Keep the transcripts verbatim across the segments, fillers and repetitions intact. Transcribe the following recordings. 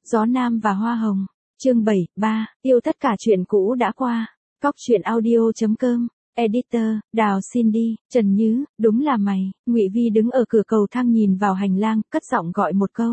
Gió Nam và Hoa Hồng. Chương bảy, ba, yêu tất cả chuyện cũ đã qua. Cóc truyện audio chấm com. Editor, Đào Cindy, Trần Nhứ, đúng là mày. Ngụy Vi đứng ở cửa cầu thang nhìn vào hành lang, cất giọng gọi một câu.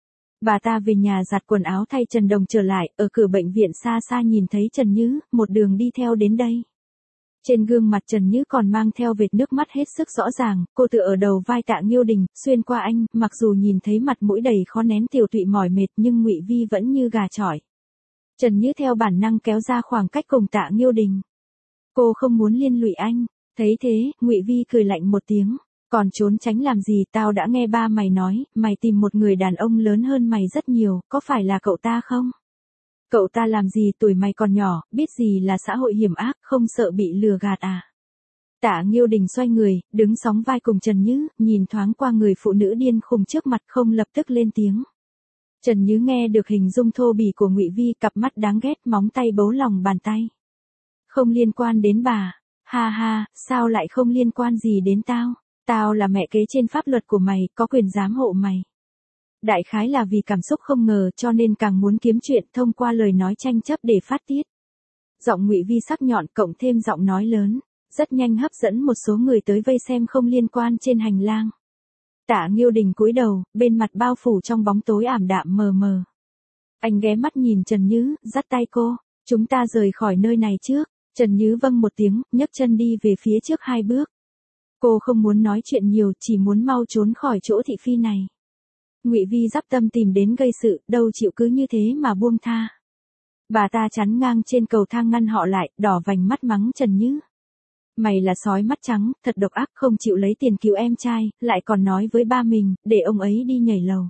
Bà ta về nhà giặt quần áo thay Trần Đồng trở lại, ở cửa bệnh viện xa xa nhìn thấy Trần Nhứ, một đường đi theo đến đây. Trên gương mặt Trần Nhứ còn mang theo vệt nước mắt hết sức rõ ràng, cô tựa ở đầu vai Tạ Nghiêu Đình, xuyên qua anh, mặc dù nhìn thấy mặt mũi đầy khó nén tiều tụy mỏi mệt nhưng Ngụy Vi vẫn như gà chọi. Trần Nhứ theo bản năng kéo ra khoảng cách cùng Tạ Nghiêu Đình. Cô không muốn liên lụy anh, thấy thế, Ngụy Vi cười lạnh một tiếng, còn trốn tránh làm gì, tao đã nghe ba mày nói, mày tìm một người đàn ông lớn hơn mày rất nhiều, có phải là cậu ta không? Cậu ta làm gì, tuổi mày còn nhỏ, biết gì là xã hội hiểm ác, không sợ bị lừa gạt à? Tạ Nghiêu Đình xoay người, đứng sóng vai cùng Trần Nhứ, nhìn thoáng qua người phụ nữ điên khùng trước mặt không lập tức lên tiếng. Trần Nhứ nghe được hình dung thô bỉ của Ngụy Vi, cặp mắt đáng ghét, móng tay bấu lòng bàn tay. Không liên quan đến bà, ha ha, sao lại không liên quan gì đến tao, tao là mẹ kế trên pháp luật của mày, có quyền giám hộ mày. Đại khái là vì cảm xúc không ngờ cho nên càng muốn kiếm chuyện thông qua lời nói tranh chấp để phát tiết. Giọng Ngụy Vi sắc nhọn cộng thêm giọng nói lớn, rất nhanh hấp dẫn một số người tới vây xem không liên quan trên hành lang. Tạ Nghiêu Đình cúi đầu, bên mặt bao phủ trong bóng tối ảm đạm mờ mờ. Anh ghé mắt nhìn Trần Nhứ, dắt tay cô, chúng ta rời khỏi nơi này trước. Trần Nhứ vâng một tiếng, nhấc chân đi về phía trước hai bước. Cô không muốn nói chuyện nhiều, chỉ muốn mau trốn khỏi chỗ thị phi này. Ngụy Vi dắp tâm tìm đến gây sự, đâu chịu cứ như thế mà buông tha. Bà ta chắn ngang trên cầu thang ngăn họ lại, đỏ vành mắt mắng Trần Nhứ. Mày là sói mắt trắng, thật độc ác, không chịu lấy tiền cứu em trai, lại còn nói với ba mình, để ông ấy đi nhảy lầu.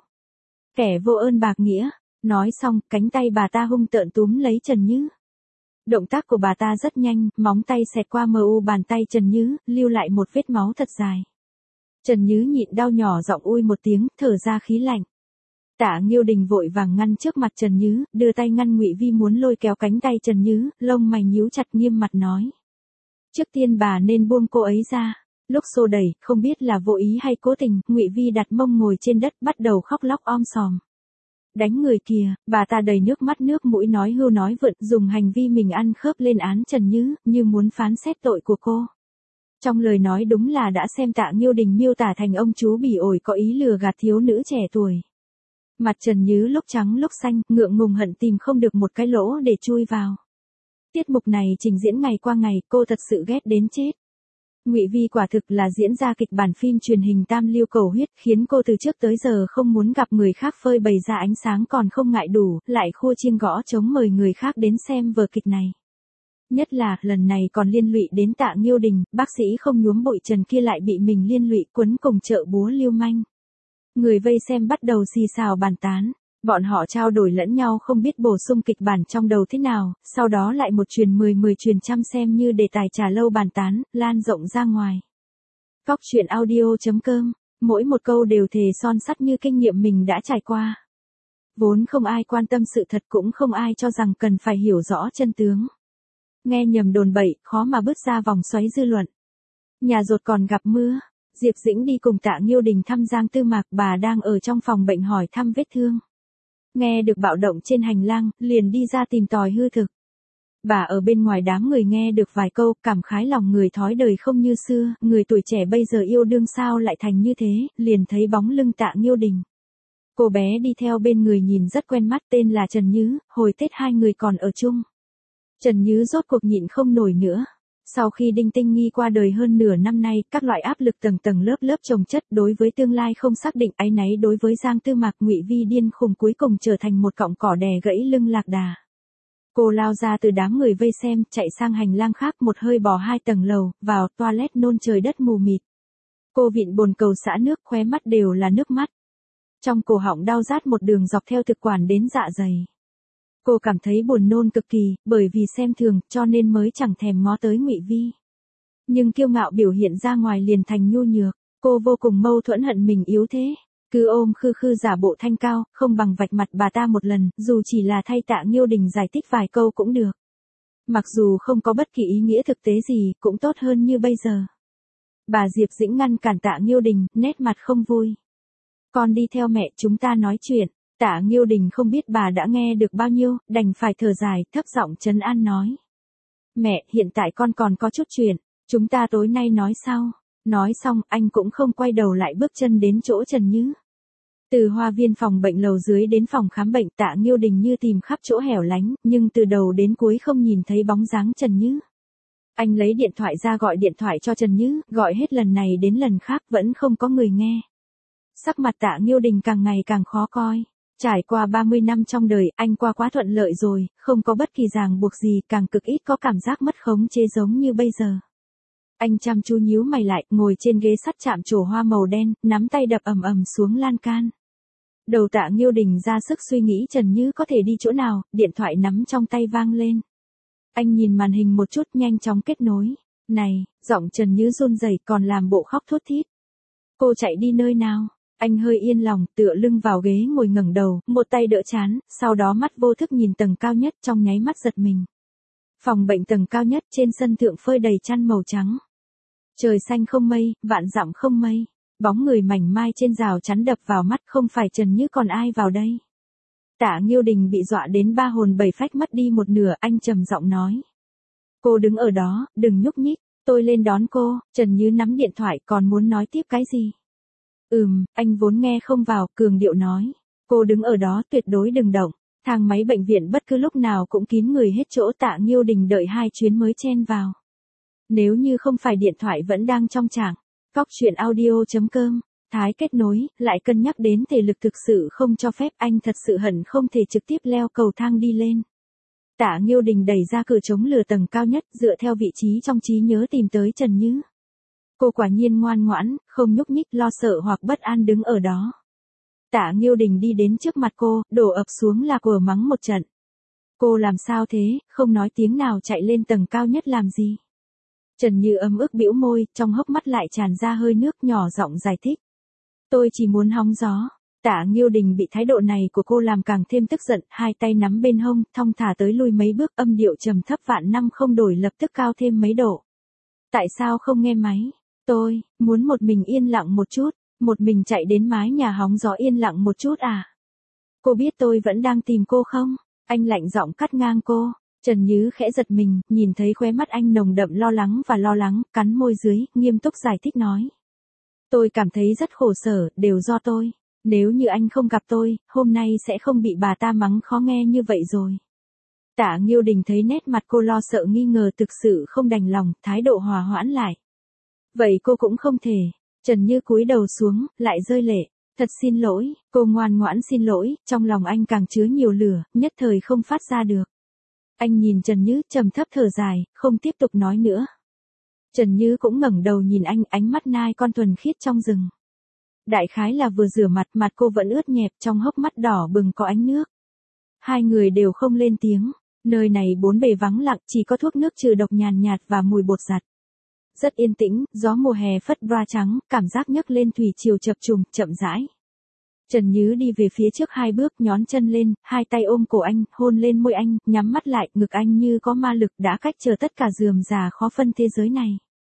Kẻ vô ơn bạc nghĩa. Nói xong, cánh tay bà ta hung tợn túm lấy Trần Nhứ. Động tác của bà ta rất nhanh, móng tay xẹt qua mờ u bàn tay Trần Nhứ, lưu lại một vết máu thật dài. Trần Nhứ nhịn đau nhỏ giọng ui một tiếng, thở ra khí lạnh. Tạ Nghiêu Đình vội vàng ngăn trước mặt Trần Nhứ, đưa tay ngăn Ngụy Vi muốn lôi kéo cánh tay Trần Nhứ, lông mày nhíu chặt nghiêm mặt nói. Trước tiên bà nên buông cô ấy ra. Lúc xô đẩy, không biết là vô ý hay cố tình, Ngụy Vi đặt mông ngồi trên đất bắt đầu khóc lóc om sòm. Đánh người kìa, bà ta đầy nước mắt nước mũi nói hưu nói vượn, dùng hành vi mình ăn khớp lên án Trần Nhứ, như muốn phán xét tội của cô. Trong lời nói đúng là đã xem Tạ Nghiêu Đình miêu tả thành ông chú bỉ ổi có ý lừa gạt thiếu nữ trẻ tuổi. Mặt Trần Nhứ lúc trắng lúc xanh, ngượng ngùng hận tìm không được một cái lỗ để chui vào. Tiết mục này trình diễn ngày qua ngày, cô thật sự ghét đến chết. Ngụy Vi quả thực là diễn ra kịch bản phim truyền hình tam lưu cầu huyết, khiến cô từ trước tới giờ không muốn gặp người khác phơi bày ra ánh sáng còn không ngại đủ, lại khua chiêng gõ trống mời người khác đến xem vở kịch này. Nhất là, lần này còn liên lụy đến Tạ Nghiêu Đình, bác sĩ không nhuốm bụi trần kia lại bị mình liên lụy quấn cùng chợ búa lưu manh. Người vây xem bắt đầu xì xào bàn tán. Bọn họ trao đổi lẫn nhau không biết bổ sung kịch bản trong đầu thế nào, sau đó lại một truyền mười mười truyền trăm xem như đề tài trà lâu bàn tán, lan rộng ra ngoài. Cóc truyện audio chấm com, mỗi một câu đều thề son sắt như kinh nghiệm mình đã trải qua. Vốn không ai quan tâm sự thật cũng không ai cho rằng cần phải hiểu rõ chân tướng. Nghe nhầm đồn bậy, khó mà bước ra vòng xoáy dư luận. Nhà rột còn gặp mưa. Diệp Dĩnh đi cùng Tạ Nghiêu Đình thăm Giang Tư Mạc, bà đang ở trong phòng bệnh hỏi thăm vết thương. Nghe được bạo động trên hành lang, liền đi ra tìm tòi hư thực. Bà ở bên ngoài đám người nghe được vài câu, cảm khái lòng người thói đời không như xưa, người tuổi trẻ bây giờ yêu đương sao lại thành như thế, liền thấy bóng lưng Tạ Nghiêu Đình. Cô bé đi theo bên người nhìn rất quen mắt, tên là Trần Nhứ, hồi Tết hai người còn ở chung. Trần Nhứ rốt cuộc nhịn không nổi nữa. Sau khi Đinh Tinh Nghi qua đời hơn nửa năm nay, các loại áp lực tầng tầng lớp lớp chồng chất đối với tương lai không xác định, áy náy đối với Giang Tư Mạc, Ngụy Vi điên khùng cuối cùng trở thành một cọng cỏ đè gãy lưng lạc đà. Cô lao ra từ đám người vây xem, chạy sang hành lang khác, một hơi bò hai tầng lầu, vào toilet nôn trời đất mù mịt. Cô vịn bồn cầu xả nước, khóe mắt đều là nước mắt. Trong cổ họng đau rát một đường dọc theo thực quản đến dạ dày. Cô cảm thấy buồn nôn cực kỳ, bởi vì xem thường, cho nên mới chẳng thèm ngó tới Ngụy Vi. Nhưng kiêu ngạo biểu hiện ra ngoài liền thành nhu nhược, cô vô cùng mâu thuẫn hận mình yếu thế. Cứ ôm khư khư giả bộ thanh cao, không bằng vạch mặt bà ta một lần, dù chỉ là thay Tạ Nghiêu Đình giải thích vài câu cũng được. Mặc dù không có bất kỳ ý nghĩa thực tế gì, cũng tốt hơn như bây giờ. Bà Diệp Dĩnh ngăn cản Tạ Nghiêu Đình, nét mặt không vui. Con đi theo mẹ, chúng ta nói chuyện. Tạ Nghiêu Đình không biết bà đã nghe được bao nhiêu, đành phải thở dài, thấp giọng trấn an nói. Mẹ, hiện tại con còn có chút chuyện, chúng ta tối nay nói sau. Nói xong, anh cũng không quay đầu lại bước chân đến chỗ Trần Như. Từ hoa viên phòng bệnh lầu dưới đến phòng khám bệnh, Tạ Nghiêu Đình như tìm khắp chỗ hẻo lánh, nhưng từ đầu đến cuối không nhìn thấy bóng dáng Trần Như. Anh lấy điện thoại ra gọi điện thoại cho Trần Như, gọi hết lần này đến lần khác vẫn không có người nghe. Sắc mặt Tạ Nghiêu Đình càng ngày càng khó coi. Trải qua ba mươi năm trong đời, anh qua quá thuận lợi rồi, không có bất kỳ ràng buộc gì, càng cực ít có cảm giác mất khống chế giống như bây giờ. Anh chăm chú nhíu mày lại, ngồi trên ghế sắt chạm trổ hoa màu đen, nắm tay đập ầm ầm xuống lan can. Đầu Tạ Nghiêu Đình ra sức suy nghĩ Trần Như có thể đi chỗ nào, điện thoại nắm trong tay vang lên. Anh nhìn màn hình một chút, nhanh chóng kết nối. Này, giọng Trần Như run rẩy, còn làm bộ khóc thút thít. Cô chạy đi nơi nào? Anh hơi yên lòng, tựa lưng vào ghế ngồi ngẩng đầu, một tay đỡ trán, sau đó mắt vô thức nhìn tầng cao nhất, trong nháy mắt giật mình. Phòng bệnh tầng cao nhất, trên sân thượng phơi đầy chăn màu trắng. Trời xanh không mây, vạn dặm không mây. Bóng người mảnh mai trên rào chắn đập vào mắt, không phải Trần Như còn ai vào đây. Tạ Nghiêu Đình bị dọa đến ba hồn bảy phách mất đi một nửa, anh trầm giọng nói. Cô đứng ở đó, đừng nhúc nhích, tôi lên đón cô. Trần Như nắm điện thoại, còn muốn nói tiếp cái gì? Ừm, anh vốn nghe không vào, cường điệu nói. Cô đứng ở đó, tuyệt đối đừng động. Thang máy bệnh viện bất cứ lúc nào cũng kín người hết chỗ. Tạ Nghiêu Đình đợi hai chuyến mới chen vào. Nếu như không phải điện thoại vẫn đang trong trạng. Cóc truyện audio chấm com. Thái kết nối, lại cân nhắc đến thể lực thực sự không cho phép, anh thật sự hận không thể trực tiếp leo cầu thang đi lên. Tạ Nghiêu Đình đẩy ra cửa chống lửa tầng cao nhất, dựa theo vị trí trong trí nhớ tìm tới Trần Như. Cô quả nhiên ngoan ngoãn, không nhúc nhích, lo sợ hoặc bất an đứng ở đó. Tạ Nghiêu Đình đi đến trước mặt cô, đổ ập xuống là của mắng một trận. Cô làm sao thế, không nói tiếng nào chạy lên tầng cao nhất làm gì? Trần Như ấm ức bĩu môi, trong hốc mắt lại tràn ra hơi nước, nhỏ giọng giải thích. Tôi chỉ muốn hóng gió. Tạ Nghiêu Đình bị thái độ này của cô làm càng thêm tức giận, hai tay nắm bên hông, thong thả tới lui mấy bước, âm điệu trầm thấp vạn năm không đổi lập tức cao thêm mấy độ. Tại sao không nghe máy? Tôi muốn một mình yên lặng một chút, một mình chạy đến mái nhà hóng gió yên lặng một chút à? Cô biết tôi vẫn đang tìm cô không? Anh lạnh giọng cắt ngang cô. Trần Như khẽ giật mình, nhìn thấy khóe mắt anh nồng đậm lo lắng và lo lắng, cắn môi dưới, nghiêm túc giải thích nói. Tôi cảm thấy rất khổ sở, đều do tôi. Nếu như anh không gặp tôi, hôm nay sẽ không bị bà ta mắng khó nghe như vậy rồi. Tạ Nghiêu Đình thấy nét mặt cô lo sợ nghi ngờ thực sự không đành lòng, thái độ hòa hoãn lại. Vậy cô cũng không thể. Trần Như cúi đầu xuống, lại rơi lệ. Thật xin lỗi, cô ngoan ngoãn xin lỗi, trong lòng anh càng chứa nhiều lửa, nhất thời không phát ra được. Anh nhìn Trần Như, trầm thấp thở dài, không tiếp tục nói nữa. Trần Như cũng ngẩng đầu nhìn anh, ánh mắt nai con thuần khiết trong rừng. Đại khái là vừa rửa mặt, mặt cô vẫn ướt nhẹp, trong hốc mắt đỏ bừng có ánh nước. Hai người đều không lên tiếng. Nơi này bốn bề vắng lặng, chỉ có thuốc nước trừ độc nhàn nhạt và mùi bột giặt. Rất yên tĩnh, gió mùa hè phất bra trắng, cảm giác nhấc lên thủy triều chập trùng, chậm rãi. Trần Như đi về phía trước hai bước, nhón chân lên, hai tay ôm cổ anh, hôn lên môi anh, nhắm mắt lại, ngực anh như có ma lực đã cách trở tất cả rườm rà khó phân thế giới này.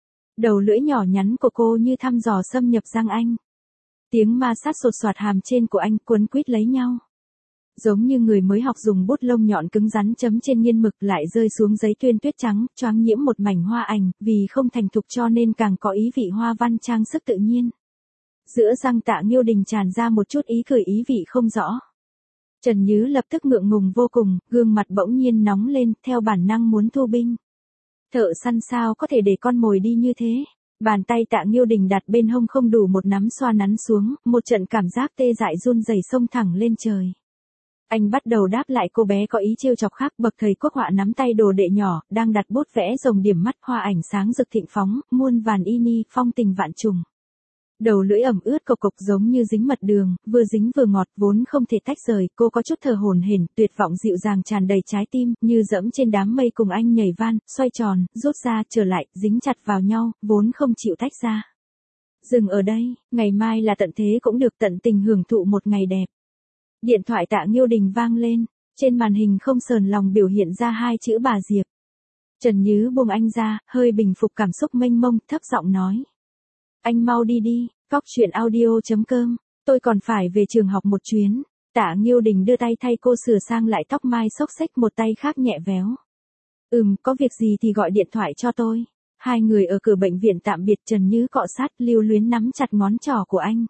Đầu lưỡi nhỏ nhắn của cô như thăm dò xâm nhập răng anh. Tiếng ma sát sột soạt hàm trên của anh cuốn quýt lấy nhau. Giống như người mới học dùng bút lông nhọn cứng rắn chấm trên nghiên mực lại rơi xuống giấy tuyên tuyết trắng, choáng nhiễm một mảnh hoa ảnh, vì không thành thục cho nên càng có ý vị hoa văn trang sức tự nhiên. Giữa răng Tạ Nghiêu Đình tràn ra một chút ý cười ý vị không rõ. Trần Như lập tức ngượng ngùng vô cùng, gương mặt bỗng nhiên nóng lên, theo bản năng muốn thu binh. Thợ săn sao có thể để con mồi đi như thế? Bàn tay Tạ Nghiêu Đình đặt bên hông không đủ một nắm xoa nắn xuống, một trận cảm giác tê dại run rẩy xông thẳng lên trời. Anh bắt đầu đáp lại cô bé có ý trêu chọc khác, bậc thầy quốc họa nắm tay đồ đệ nhỏ, đang đặt bút vẽ rồng điểm mắt, hoa ảnh sáng rực thịnh phóng, muôn vàn y ni, phong tình vạn trùng. Đầu lưỡi ẩm ướt cộc cộc giống như dính mật đường, vừa dính vừa ngọt, vốn không thể tách rời, cô có chút thở hổn hển, tuyệt vọng dịu dàng tràn đầy trái tim, như dẫm trên đám mây cùng anh nhảy van, xoay tròn, rút ra, trở lại, dính chặt vào nhau, vốn không chịu tách ra. Dừng ở đây, ngày mai là tận thế cũng được tận tình hưởng thụ một ngày đẹp. Điện thoại Tạ Nghiêu Đình vang lên, trên màn hình không sờn lòng biểu hiện ra hai chữ bà Diệp. Trần Như buông anh ra, hơi bình phục cảm xúc mênh mông, thấp giọng nói. Anh mau đi đi, cóc truyện audio chấm com, tôi còn phải về trường học một chuyến. Tạ Nghiêu Đình đưa tay thay cô sửa sang lại tóc mai xốc xếch, một tay khác nhẹ véo. Ừm, có việc gì thì gọi điện thoại cho tôi. Hai người ở cửa bệnh viện tạm biệt, Trần Như cọ sát lưu luyến nắm chặt ngón trỏ của anh.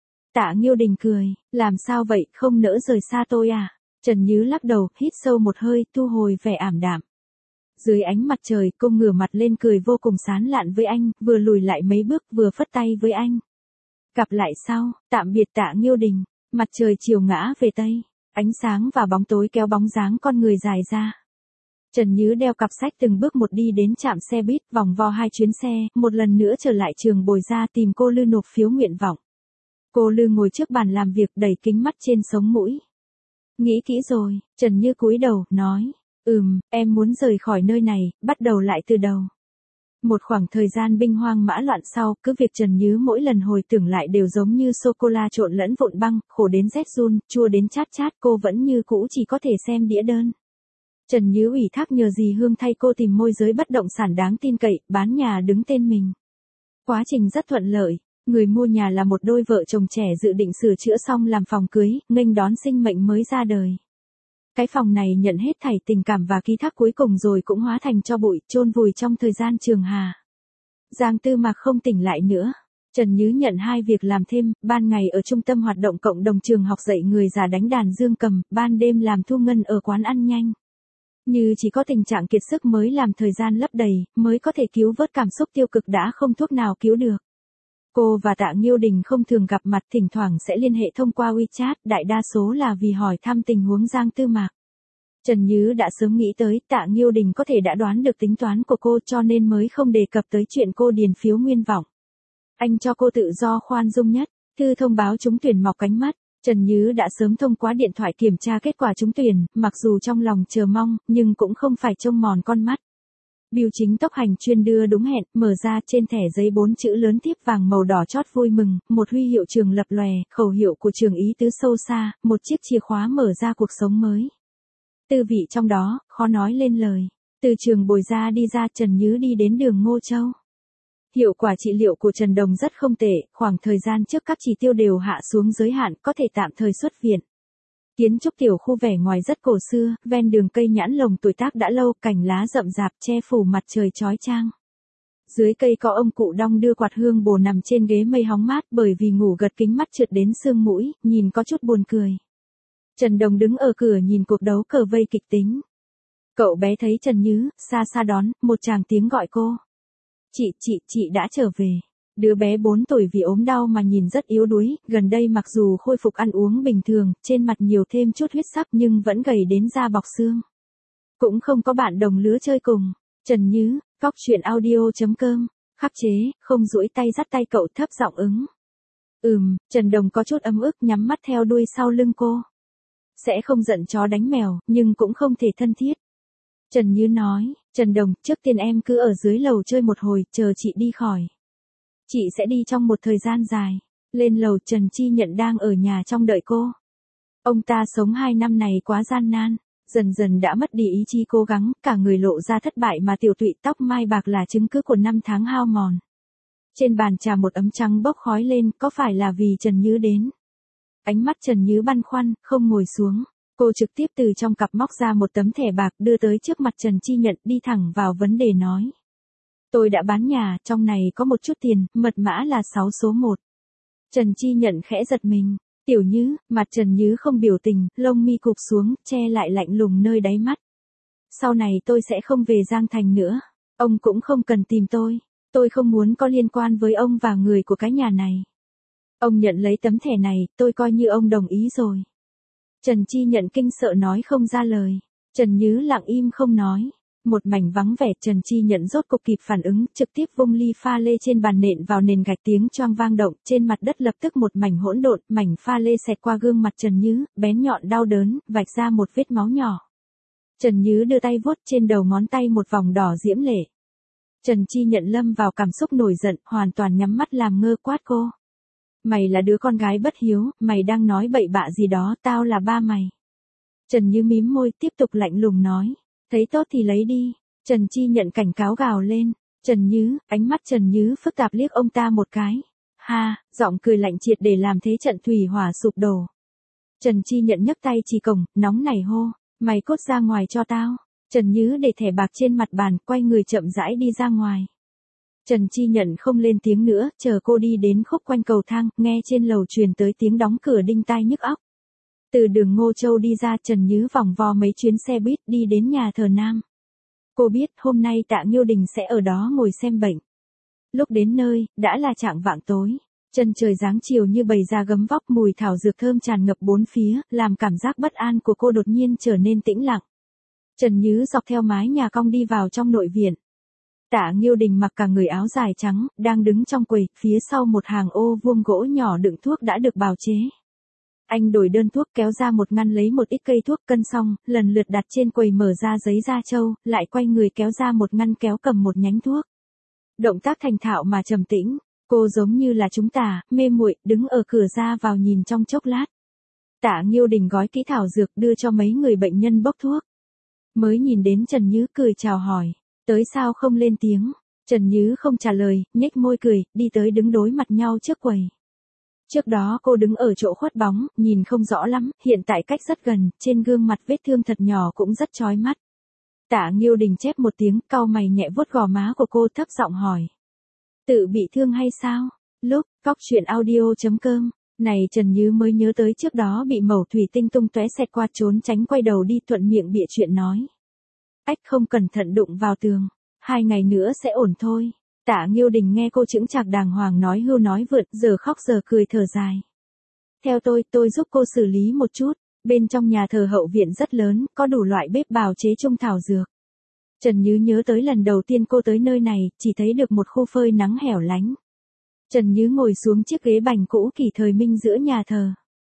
Tạ Nghiêu Đình cười, làm sao vậy, không nỡ rời xa tôi à? Trần Như lắc đầu, hít sâu một hơi, thu hồi vẻ ảm đạm. Dưới ánh mặt trời, cô ngửa mặt lên cười vô cùng sán lạn với anh, vừa lùi lại mấy bước vừa phất tay với anh. Gặp lại sau, tạm biệt Tạ Nghiêu Đình. Mặt trời chiều ngã về tây, ánh sáng và bóng tối kéo bóng dáng con người dài ra. Trần Như đeo cặp sách từng bước một đi đến trạm xe buýt, vòng vo hai chuyến xe, một lần nữa trở lại trường Bồi Gia tìm cô Lư nộp phiếu nguyện vọng. Cô Lư ngồi trước bàn làm việc đẩy kính mắt trên sống mũi. Nghĩ kỹ rồi, Trần Như cúi đầu, nói, ừm, em muốn rời khỏi nơi này, bắt đầu lại từ đầu. Một khoảng thời gian binh hoang mã loạn sau, cứ việc Trần Như mỗi lần hồi tưởng lại đều giống như sô-cô-la trộn lẫn vụn băng, khổ đến rét run, chua đến chát chát, cô vẫn như cũ chỉ có thể xem đĩa đơn. Trần Như ủy thác nhờ dì Hương thay cô tìm môi giới bất động sản đáng tin cậy, bán nhà đứng tên mình. Quá trình rất thuận lợi, người mua nhà là một đôi vợ chồng trẻ dự định sửa chữa xong làm phòng cưới, nghênh đón sinh mệnh mới ra đời. Cái phòng này nhận hết thảy tình cảm và ký thác cuối cùng rồi cũng hóa thành tro bụi, chôn vùi trong thời gian trường hà. Giang Tư Mạc không tỉnh lại nữa. Trần Như nhận hai việc làm thêm, ban ngày ở trung tâm hoạt động cộng đồng trường học dạy người già đánh đàn dương cầm, ban đêm làm thu ngân ở quán ăn nhanh. Như chỉ có tình trạng kiệt sức mới làm thời gian lấp đầy, mới có thể cứu vớt cảm xúc tiêu cực đã không thuốc nào cứu được. Cô và Tạ Nghiêu Đình không thường gặp mặt, thỉnh thoảng sẽ liên hệ thông qua WeChat, đại đa số là vì hỏi thăm tình huống Giang Tư Mạc. Trần Như đã sớm nghĩ tới, Tạ Nghiêu Đình có thể đã đoán được tính toán của cô cho nên mới không đề cập tới chuyện cô điền phiếu nguyên vọng. Anh cho cô tự do khoan dung nhất, thư thông báo trúng tuyển mọc cánh mắt. Trần Như đã sớm thông qua điện thoại kiểm tra kết quả trúng tuyển, mặc dù trong lòng chờ mong, nhưng cũng không phải trông mòn con mắt. Bưu chính tốc hành chuyên đưa đúng hẹn, mở ra trên thẻ giấy bốn chữ lớn thiếp vàng màu đỏ chót vui mừng, một huy hiệu trường lập lòe, khẩu hiệu của trường ý tứ sâu xa, một chiếc chìa khóa mở ra cuộc sống mới. Tư vị trong đó, khó nói lên lời. Từ trường Bồi Gia đi ra, Trần Như đi đến đường Ngô Châu. Hiệu quả trị liệu của Trần Đồng rất không tệ, khoảng thời gian trước các chỉ tiêu đều hạ xuống giới hạn, có thể tạm thời xuất viện. Kiến trúc tiểu khu vẻ ngoài rất cổ xưa, ven đường cây nhãn lồng tuổi tác đã lâu, cành lá rậm rạp che phủ mặt trời chói chang. Dưới cây có ông cụ đong đưa quạt hương bồ nằm trên ghế mây hóng mát, bởi vì ngủ gật kính mắt trượt đến sương mũi, nhìn có chút buồn cười. Trần Đồng đứng ở cửa nhìn cuộc đấu cờ vây kịch tính. Cậu bé thấy Trần Như, xa xa đón, một tràng tiếng gọi cô. Chị, chị, chị đã trở về. Đứa bé bốn tuổi vì ốm đau mà nhìn rất yếu đuối, gần đây mặc dù khôi phục ăn uống bình thường, trên mặt nhiều thêm chút huyết sắc nhưng vẫn gầy đến da bọc xương. Cũng không có bạn đồng lứa chơi cùng. Trần Như, cóc truyện audio chấm com, khắc chế, không duỗi tay dắt tay cậu, thấp giọng ứng. Ừm, Trần Đồng có chút ấm ức nhắm mắt theo đuôi sau lưng cô. Sẽ không giận chó đánh mèo, nhưng cũng không thể thân thiết. Trần Như nói, Trần Đồng, trước tiên em cứ ở dưới lầu chơi một hồi, chờ chị đi khỏi. Chị sẽ đi trong một thời gian dài. Lên lầu, Trần Chi Nhận đang ở nhà trong đợi cô. Ông ta sống hai năm này quá gian nan, dần dần đã mất đi ý chí cố gắng, cả người lộ ra thất bại mà tiểu tụy, tóc mai bạc là chứng cứ của năm tháng hao mòn. Trên bàn trà một ấm trắng bốc khói lên, có phải là vì Trần Như đến? Ánh mắt Trần Như băn khoăn, không ngồi xuống. Cô trực tiếp từ trong cặp móc ra một tấm thẻ bạc đưa tới trước mặt Trần Chi Nhận, đi thẳng vào vấn đề nói. Tôi đã bán nhà, trong này có một chút tiền, mật mã là sáu số một. Trần Chi Nhận khẽ giật mình. Tiểu Như, mặt Trần Như không biểu tình, lông mi cụp xuống, che lại lạnh lùng nơi đáy mắt. Sau này tôi sẽ không về Giang Thành nữa. Ông cũng không cần tìm tôi. Tôi không muốn có liên quan với ông và người của cái nhà này. Ông nhận lấy tấm thẻ này, tôi coi như ông đồng ý rồi. Trần Chi Nhận kinh sợ nói không ra lời. Trần Như lặng im không nói. Một mảnh vắng vẻ, Trần Chi Nhận rốt cục kịp phản ứng, trực tiếp vung ly pha lê trên bàn nện vào nền gạch, tiếng choang vang động, trên mặt đất lập tức một mảnh hỗn độn, mảnh pha lê xẹt qua gương mặt Trần Như, bén nhọn đau đớn, vạch ra một vết máu nhỏ. Trần Như đưa tay vuốt trên đầu ngón tay một vòng đỏ diễm lệ. Trần Chi Nhận lâm vào cảm xúc nổi giận, hoàn toàn nhắm mắt làm ngơ, quát cô. Mày là đứa con gái bất hiếu, mày đang nói bậy bạ gì đó, tao là ba mày. Trần Như mím môi, tiếp tục lạnh lùng nói. Thấy tốt thì lấy đi. Trần Chi Nhận cảnh cáo gào lên. Trần Như, ánh mắt Trần Như phức tạp liếc ông ta một cái. Ha, giọng cười lạnh triệt để làm thế trận thủy hỏa sụp đổ. Trần Chi Nhận nhấc tay chỉ cổng, nóng nảy hô, mày cút ra ngoài cho tao. Trần Nhứ để thẻ bạc trên mặt bàn, quay người chậm rãi đi ra ngoài. Trần Chi Nhận không lên tiếng nữa, chờ cô đi đến khúc quanh cầu thang, nghe trên lầu truyền tới tiếng đóng cửa đinh tai nhức óc. Từ đường Ngô Châu đi ra, Trần Nhứ vòng vo mấy chuyến xe buýt đi đến nhà thờ Nam. Cô biết hôm nay Tạ Nghiêu Đình sẽ ở đó ngồi xem bệnh. Lúc đến nơi, đã là chạng vạng tối. Chân trời dáng chiều như bầy da gấm vóc, mùi thảo dược thơm tràn ngập bốn phía, làm cảm giác bất an của cô đột nhiên trở nên tĩnh lặng. Trần Nhứ dọc theo mái nhà cong đi vào trong nội viện. Tạ Nghiêu Đình mặc cả người áo dài trắng, đang đứng trong quầy, phía sau một hàng ô vuông gỗ nhỏ đựng thuốc đã được bào chế. Anh đổi đơn thuốc, kéo ra một ngăn lấy một ít cây thuốc, cân xong, lần lượt đặt trên quầy, mở ra giấy da trâu, lại quay người kéo ra một ngăn kéo cầm một nhánh thuốc. Động tác thành thạo mà trầm tĩnh, cô giống như là chúng ta, mê muội, đứng ở cửa ra vào nhìn trong chốc lát. Tạ Nghiêu Đình gói kỹ thảo dược đưa cho mấy người bệnh nhân bốc thuốc. Mới nhìn đến Trần Nhứ cười chào hỏi, tới sao không lên tiếng. Trần Nhứ không trả lời, nhếch môi cười, đi tới đứng đối mặt nhau trước quầy. Trước đó cô đứng ở chỗ khuất bóng, nhìn không rõ lắm, hiện tại cách rất gần, trên gương mặt vết thương thật nhỏ cũng rất chói mắt. Tạ Nghiêu Đình chép một tiếng, cau mày nhẹ vuốt gò má của cô, thấp giọng hỏi. Tự bị thương hay sao? Lúc, cóc truyện audio chấm com, này Trần Nhứ mới nhớ tới trước đó bị mẩu thủy tinh tung tóe xẹt qua, trốn tránh quay đầu đi, thuận miệng bịa chuyện nói. Ách, không cẩn thận đụng vào tường, hai ngày nữa sẽ ổn thôi. Tạ Nghiêu Đình nghe cô chững chạc đàng hoàng nói hưu nói vượt, giờ khóc giờ cười thở dài. Theo tôi, tôi giúp cô xử lý một chút, bên trong nhà thờ hậu viện rất lớn, có đủ loại bếp bào chế trung thảo dược. Trần Nhứ nhớ tới lần đầu tiên cô tới nơi này, chỉ thấy được một khu phơi nắng hẻo lánh. Trần Nhứ ngồi xuống chiếc ghế bành cũ kỳ thời Minh giữa nhà thờ.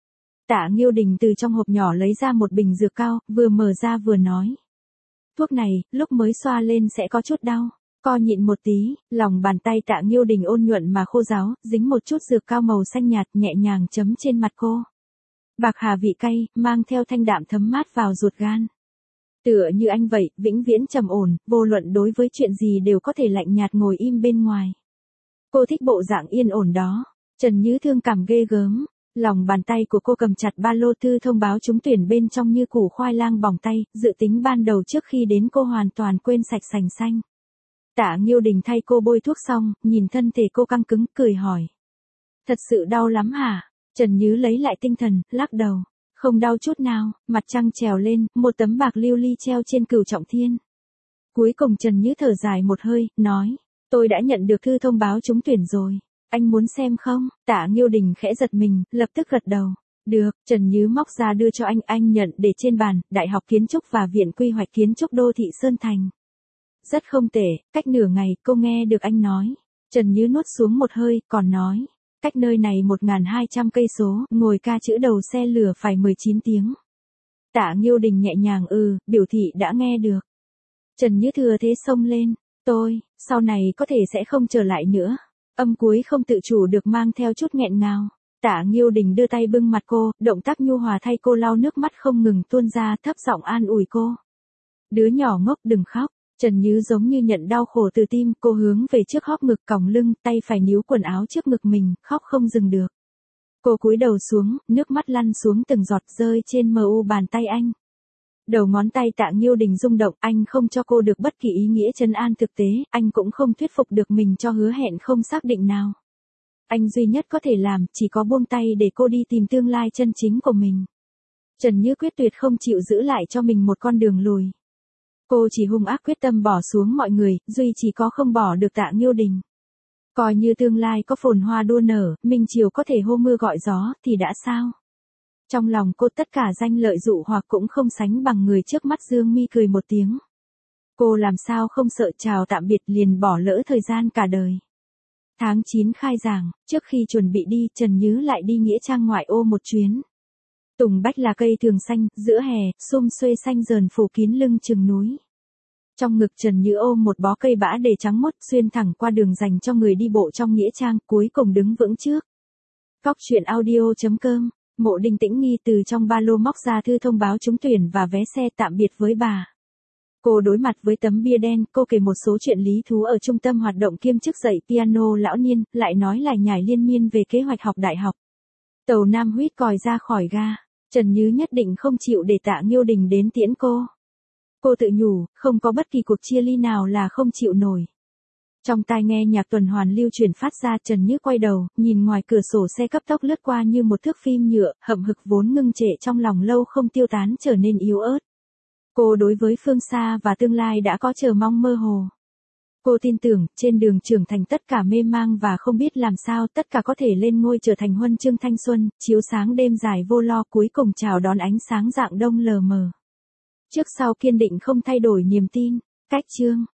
Tạ Nghiêu Đình từ trong hộp nhỏ lấy ra một bình dược cao, vừa mở ra vừa nói. Thuốc này, lúc mới xoa lên sẽ có chút đau. Co nhịn một tí, lòng bàn tay Tạ Nghiêu Đình ôn nhuận mà khô ráo, dính một chút dược cao màu xanh nhạt, nhẹ nhàng chấm trên mặt cô. Bạc hà vị cay, mang theo thanh đạm thấm mát vào ruột gan. Tựa như anh vậy, vĩnh viễn trầm ổn, vô luận đối với chuyện gì đều có thể lạnh nhạt ngồi im bên ngoài. Cô thích bộ dạng yên ổn đó. Trần Nhứ thương cảm ghê gớm. Lòng bàn tay của cô cầm chặt ba lô thư thông báo trúng tuyển, bên trong như củ khoai lang bỏng tay, dự tính ban đầu trước khi đến cô hoàn toàn quên sạch sành xanh. Tạ Nghiêu Đình thay cô bôi thuốc xong, nhìn thân thể cô căng cứng, cười hỏi. Thật sự đau lắm hả? Trần Nhứ lấy lại tinh thần, lắc đầu. Không đau chút nào, mặt trăng trèo lên, một tấm bạc lưu ly treo trên Cửu Trọng Thiên. Cuối cùng Trần Nhứ thở dài một hơi, nói. Tôi đã nhận được thư thông báo trúng tuyển rồi. Anh muốn xem không? Tạ Nghiêu Đình khẽ giật mình, lập tức gật đầu. Được, Trần Nhứ móc ra đưa cho anh, anh nhận để trên bàn, Đại học Kiến trúc và Viện Quy hoạch Kiến trúc Đô thị Sơn Thành. Rất không tệ, cách nửa ngày, cô nghe được anh nói. Trần Nhứ nuốt xuống một hơi, còn nói. Cách nơi này một nghìn hai trăm cây số, ngồi ca chữ đầu xe lửa phải mười chín tiếng. Tạ Nghiêu Đình nhẹ nhàng ừ, biểu thị đã nghe được. Trần Nhứ thừa thế xông lên. Tôi, sau này có thể sẽ không trở lại nữa. Âm cuối không tự chủ được mang theo chút nghẹn ngào. Tạ Nghiêu Đình đưa tay bưng mặt cô, động tác nhu hòa thay cô lau nước mắt không ngừng tuôn ra, thấp giọng an ủi cô. Đứa nhỏ ngốc đừng khóc. Trần Nhứ giống như nhận đau khổ từ tim, cô hướng về trước hóp ngực còng lưng, tay phải níu quần áo trước ngực mình, khóc không dừng được. Cô cúi đầu xuống, nước mắt lăn xuống từng giọt rơi trên mờ u bàn tay anh. Đầu ngón tay Tạ Nghiêu Đình rung động, anh không cho cô được bất kỳ ý nghĩa trấn an thực tế, anh cũng không thuyết phục được mình cho hứa hẹn không xác định nào. Anh duy nhất có thể làm, chỉ có buông tay để cô đi tìm tương lai chân chính của mình. Trần Nhứ quyết tuyệt không chịu giữ lại cho mình một con đường lùi. Cô chỉ hung ác quyết tâm bỏ xuống mọi người, duy chỉ có không bỏ được Tạ Nghiêu Đình. Coi như tương lai có phồn hoa đua nở, minh chiều có thể hô mưa gọi gió, thì đã sao? Trong lòng cô tất cả danh lợi dụ hoặc cũng không sánh bằng người trước mắt. Dương Mi cười một tiếng. Cô làm sao không sợ chào tạm biệt liền bỏ lỡ thời gian cả đời. Tháng chín khai giảng, trước khi chuẩn bị đi, Trần Nhứ lại đi nghĩa trang ngoại ô một chuyến. Tùng bách là cây thường xanh, giữa hè, sum xuê xanh dờn phủ kín lưng chừng núi. Trong ngực Trần Nhứ ôm một bó cây bã để trắng mốt, xuyên thẳng qua đường dành cho người đi bộ trong nghĩa trang, cuối cùng đứng vững trước. Cóc truyện audio chấm com, Mộ Đinh Tĩnh Nghi từ trong ba lô móc ra thư thông báo trúng tuyển và vé xe tạm biệt với bà. Cô đối mặt với tấm bia đen, cô kể một số chuyện lý thú ở trung tâm hoạt động kiêm chức dạy piano lão niên, lại nói lải nhải liên miên về kế hoạch học đại học. Tàu Nam huýt còi ra khỏi ga. Trần Như nhất định không chịu để Tạ Nghiêu Đình đến tiễn cô. Cô tự nhủ, không có bất kỳ cuộc chia ly nào là không chịu nổi. Trong tai nghe nhạc tuần hoàn lưu truyền phát ra, Trần Như quay đầu, nhìn ngoài cửa sổ xe cấp tốc lướt qua như một thước phim nhựa, hậm hực vốn ngưng trệ trong lòng lâu không tiêu tán trở nên yếu ớt. Cô đối với phương xa và tương lai đã có chờ mong mơ hồ. Cô tin tưởng, trên đường trưởng thành tất cả mê mang và không biết làm sao, tất cả có thể lên ngôi trở thành huân chương thanh xuân, chiếu sáng đêm dài vô lo, cuối cùng chào đón ánh sáng rạng đông lờ mờ. Trước sau kiên định không thay đổi niềm tin. Cách chương